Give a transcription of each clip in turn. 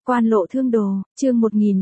Quan lộ thương đồ, chương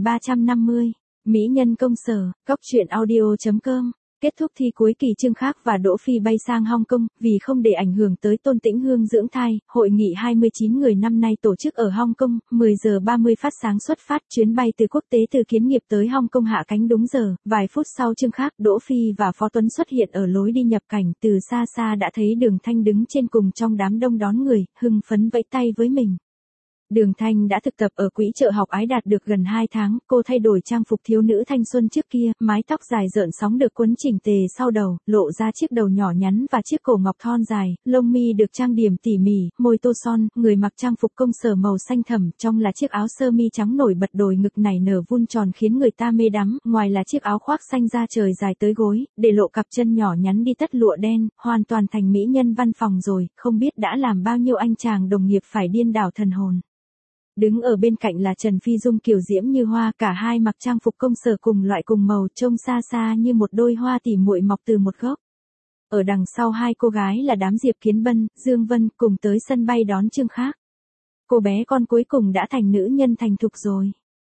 1350, Mỹ nhân công sở, góc truyện audio.com. Kết thúc thi cuối kỳ Trương Khác và Đỗ Phi bay sang Hong Kong, vì không để ảnh hưởng tới Tôn Tĩnh Hương dưỡng thai, hội nghị 29 người năm nay tổ chức ở Hong Kong, 10 giờ 30 phát sáng xuất phát, chuyến bay từ quốc tế từ Kiến Nghiệp tới Hong Kong hạ cánh đúng giờ, vài phút sau Trương Khác, Đỗ Phi và Phó Tuấn xuất hiện ở lối đi nhập cảnh, từ xa xa đã thấy Đường Thanh đứng trên cùng trong đám đông đón người, hưng phấn vẫy tay với mình. Đường Thanh đã thực tập ở quỹ chợ học Ái Đạt được gần 2 tháng, cô thay đổi trang phục thiếu nữ thanh xuân trước kia, mái tóc dài rợn sóng được quấn chỉnh tề sau đầu, lộ ra chiếc đầu nhỏ nhắn và chiếc cổ ngọc thon dài, lông mi được trang điểm tỉ mỉ, môi tô son, người mặc trang phục công sở màu xanh thẳm, trong là chiếc áo sơ mi trắng nổi bật đồi ngực nảy nở vun tròn khiến người ta mê đắm, ngoài là chiếc áo khoác xanh da trời dài tới gối, để lộ cặp chân nhỏ nhắn đi tất lụa đen, hoàn toàn thành mỹ nhân văn phòng rồi, không biết đã làm bao nhiêu anh chàng đồng nghiệp phải điên đảo thần hồn. Đứng ở bên cạnh là Trần Phi Dung kiều diễm như hoa, cả hai mặc trang phục công sở cùng loại cùng màu, trông xa xa như một đôi hoa tỉ muội mọc từ một gốc. Ở đằng sau hai cô gái là đám Diệp Kiến Bân, Dương Vân cùng tới sân bay đón Trương Khác. Cô bé con cuối cùng đã thành nữ nhân thành thục rồi.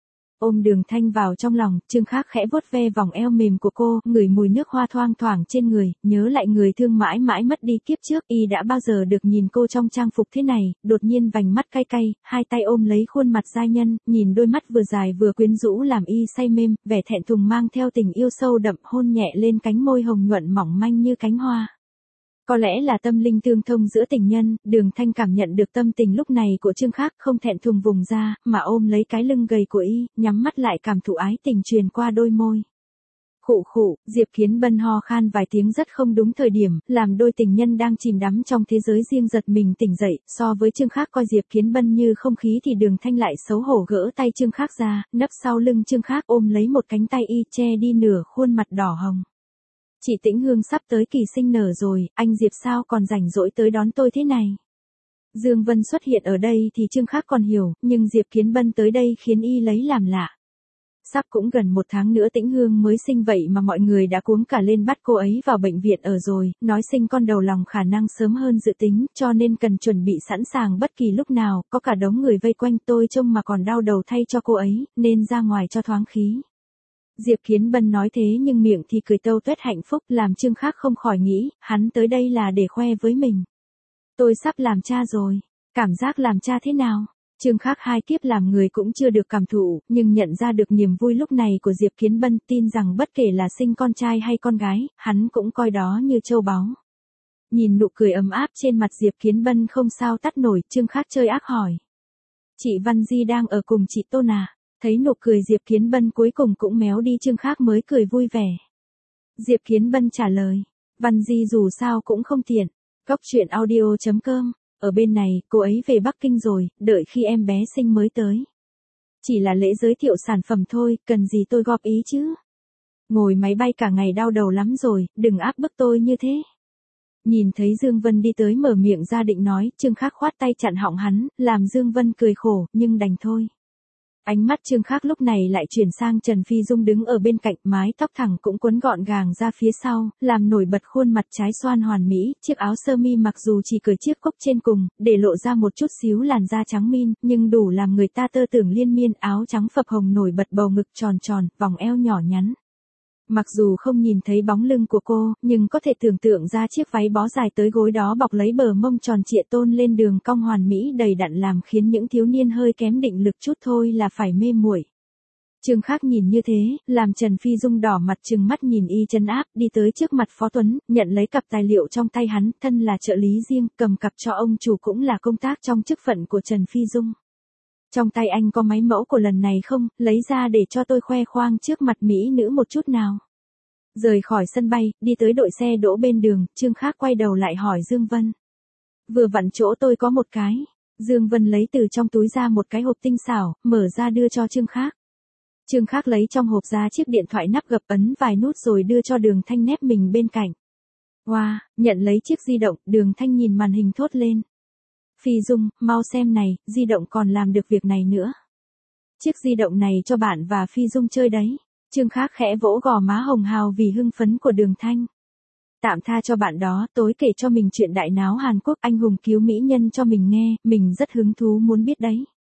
Ôm Đường Thanh vào trong lòng, Trương Khác khẽ vuốt ve vòng eo mềm của cô, ngửi mùi nước hoa thoang thoảng trên người, nhớ lại người thương mãi mãi mất đi kiếp trước, y đã bao giờ được nhìn cô trong trang phục thế này, đột nhiên vành mắt cay cay, hai tay ôm lấy khuôn mặt giai nhân, nhìn đôi mắt vừa dài vừa quyến rũ làm y say mềm, vẻ thẹn thùng mang theo tình yêu sâu đậm, hôn nhẹ lên cánh môi hồng nhuận mỏng manh như cánh hoa. Có lẽ là tâm linh tương thông giữa tình nhân, Đường Thanh cảm nhận được tâm tình lúc này của Trương Khác, không thẹn thùng vùng ra, mà ôm lấy cái lưng gầy của y, nhắm mắt lại cảm thụ ái tình truyền qua đôi môi. Khụ khụ, Diệp Kiến Bân ho khan vài tiếng rất không đúng thời điểm, làm đôi tình nhân đang chìm đắm trong thế giới riêng giật mình tỉnh dậy, so với Trương Khác coi Diệp Kiến Bân như không khí thì Đường Thanh lại xấu hổ gỡ tay Trương Khác ra, nấp sau lưng Trương Khác ôm lấy một cánh tay y che đi nửa khuôn mặt đỏ hồng. Chị Tĩnh Hương sắp tới kỳ sinh nở rồi, anh Diệp sao còn rảnh rỗi tới đón tôi thế này. Dương Vân xuất hiện ở đây thì Trương Khác còn hiểu, nhưng Diệp Kiến Bân tới đây khiến y lấy làm lạ. Sắp cũng gần 1 tháng nữa Tĩnh Hương mới sinh vậy mà mọi người đã cuống cả lên bắt cô ấy vào bệnh viện ở rồi, nói sinh con đầu lòng khả năng sớm hơn dự tính, cho nên cần chuẩn bị sẵn sàng bất kỳ lúc nào, có cả đống người vây quanh tôi trông mà còn đau đầu thay cho cô ấy, nên ra ngoài cho thoáng khí. Diệp Kiến Bân nói thế nhưng miệng thì cười tâu tuét hạnh phúc, làm Trương Khác không khỏi nghĩ, hắn tới đây là để khoe với mình. Tôi sắp làm cha rồi, cảm giác làm cha thế nào? Trương Khác 2 kiếp làm người cũng chưa được cảm thụ, nhưng nhận ra được niềm vui lúc này của Diệp Kiến Bân, tin rằng bất kể là sinh con trai hay con gái, hắn cũng coi đó như châu báu. Nhìn nụ cười ấm áp trên mặt Diệp Kiến Bân không sao tắt nổi, Trương Khác chơi ác hỏi. Chị Văn Di đang ở cùng chị Tôn à? Thấy nụ cười Diệp Kiến Bân cuối cùng cũng méo đi, Trương Khác mới cười vui vẻ. Diệp Kiến Bân trả lời, Văn Di dù sao cũng không tiện. Góc truyện audio.com, ở bên này, cô ấy về Bắc Kinh rồi, đợi khi em bé sinh mới tới. Chỉ là lễ giới thiệu sản phẩm thôi, cần gì tôi góp ý chứ. Ngồi máy bay cả ngày đau đầu lắm rồi, đừng áp bức tôi như thế. Nhìn thấy Dương Vân đi tới mở miệng ra định nói, Trương Khác khoát tay chặn họng hắn, làm Dương Vân cười khổ, nhưng đành thôi. Ánh mắt Trương Khác lúc này lại chuyển sang Trần Phi Dung đứng ở bên cạnh, mái tóc thẳng cũng quấn gọn gàng ra phía sau, làm nổi bật khuôn mặt trái xoan hoàn mỹ, chiếc áo sơ mi mặc dù chỉ cởi chiếc cúc trên cùng, để lộ ra một chút xíu làn da trắng min, nhưng đủ làm người ta tơ tưởng liên miên, áo trắng phập hồng nổi bật bầu ngực tròn tròn, vòng eo nhỏ nhắn. Mặc dù không nhìn thấy bóng lưng của cô, nhưng có thể tưởng tượng ra chiếc váy bó dài tới gối đó bọc lấy bờ mông tròn trịa tôn lên đường cong hoàn mỹ đầy đặn làm khiến những thiếu niên hơi kém định lực chút thôi là phải mê muội. Trương Khác nhìn như thế, làm Trần Phi Dung đỏ mặt trừng mắt nhìn y trấn áp, đi tới trước mặt Phó Tuấn, nhận lấy cặp tài liệu trong tay hắn, thân là trợ lý riêng, cầm cặp cho ông chủ cũng là công tác trong chức phận của Trần Phi Dung. Trong tay anh có máy mẫu của lần này không, lấy ra để cho tôi khoe khoang trước mặt mỹ nữ một chút nào. Rời khỏi sân bay, đi tới đội xe đỗ bên đường, Trương Khác quay đầu lại hỏi Dương Vân. Vừa vặn chỗ tôi có một cái. Dương Vân lấy từ trong túi ra một cái hộp tinh xảo, mở ra đưa cho Trương Khác. Trương Khác lấy trong hộp ra chiếc điện thoại nắp gập, ấn vài nút rồi đưa cho Đường Thanh nép mình bên cạnh. Wow, nhận lấy chiếc di động, Đường Thanh nhìn màn hình thốt lên. Phi Dung, mau xem này, di động còn làm được việc này nữa. Chiếc di động này cho bạn và Phi Dung chơi đấy. Trương Khác khẽ vỗ gò má hồng hào vì hưng phấn của Đường Thanh. Tạm tha cho bạn đó, tối kể cho mình chuyện đại náo Hàn Quốc anh hùng cứu mỹ nhân cho mình nghe, mình rất hứng thú muốn biết đấy.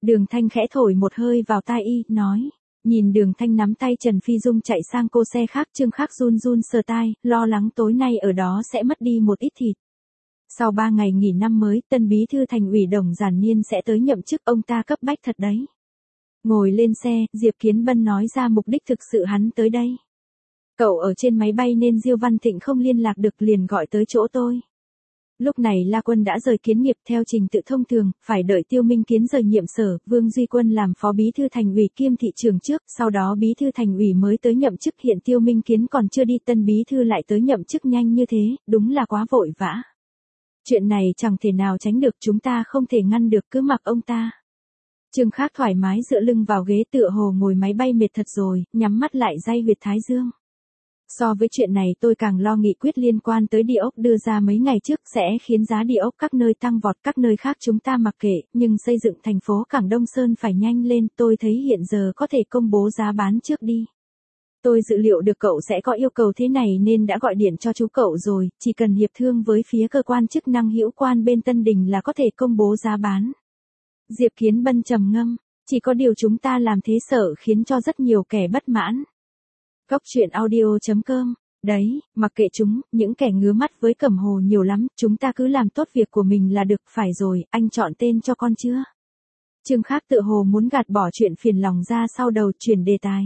Đường Thanh khẽ thổi một hơi vào tai y, nói. Nhìn Đường Thanh nắm tay Trần Phi Dung chạy sang cô xe khác, Trương Khắc run run sờ tai, lo lắng tối nay ở đó sẽ mất đi một ít thịt. Sau 3 ngày nghỉ năm mới, tân bí thư thành ủy Đồng Giản Niên sẽ tới nhậm chức, ông ta cấp bách thật đấy. Ngồi lên xe, Diệp Kiến Bân nói ra mục đích thực sự hắn tới đây. Cậu ở trên máy bay nên Diêu Văn Thịnh không liên lạc được, liền gọi tới chỗ tôi. Lúc này La Quân đã rời kiến nghiệp theo trình tự thông thường, phải đợi Tiêu Minh Kiến rời nhiệm sở, Vương Duy Quân làm phó bí thư thành ủy kiêm thị trường trước, sau đó bí thư thành ủy mới tới nhậm chức, hiện Tiêu Minh Kiến còn chưa đi, tân bí thư lại tới nhậm chức nhanh như thế, đúng là quá vội vã. Chuyện này chẳng thể nào tránh được, chúng ta không thể ngăn được, cứ mặc ông ta. Trương Khắc thoải mái dựa lưng vào ghế tựa hồ ngồi máy bay mệt thật rồi, nhắm mắt lại day huyệt thái dương. So với chuyện này tôi càng lo nghị quyết liên quan tới địa ốc đưa ra mấy ngày trước sẽ khiến giá địa ốc các nơi tăng vọt, các nơi khác chúng ta mặc kệ, nhưng xây dựng thành phố Cảng Đông Sơn phải nhanh lên, tôi thấy hiện giờ có thể công bố giá bán trước đi. Tôi dự liệu được cậu sẽ có yêu cầu thế này nên đã gọi điện cho chú cậu rồi, chỉ cần hiệp thương với phía cơ quan chức năng hữu quan bên Tân Đình là có thể công bố giá bán. Diệp Kiến Bân trầm ngâm, chỉ có điều chúng ta làm thế sợ khiến cho rất nhiều kẻ bất mãn. Cóc truyện audio.com, đấy, mặc kệ chúng, những kẻ ngứa mắt với Cẩm Hồ nhiều lắm, chúng ta cứ làm tốt việc của mình là được, phải rồi, anh chọn tên cho con chưa? Trương Khắc tựa hồ muốn gạt bỏ chuyện phiền lòng ra sau đầu, chuyển đề tài.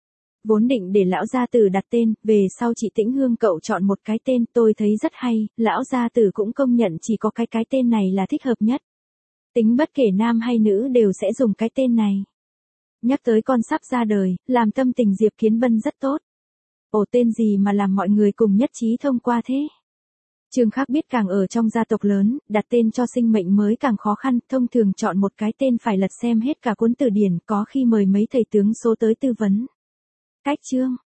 Vốn định để lão gia tử đặt tên, về sau chị Tĩnh Hương cậu chọn một cái tên tôi thấy rất hay, lão gia tử cũng công nhận chỉ có cái tên này là thích hợp nhất. Tính bất kể nam hay nữ đều sẽ dùng cái tên này. Nhắc tới con sắp ra đời, làm tâm tình Diệp Kiến Bân rất tốt. Ồ, tên gì mà làm mọi người cùng nhất trí thông qua thế? Trương Khắc biết càng ở trong gia tộc lớn, đặt tên cho sinh mệnh mới càng khó khăn, thông thường chọn một cái tên phải lật xem hết cả cuốn từ điển, có khi mời mấy thầy tướng số tới tư vấn. Cách chương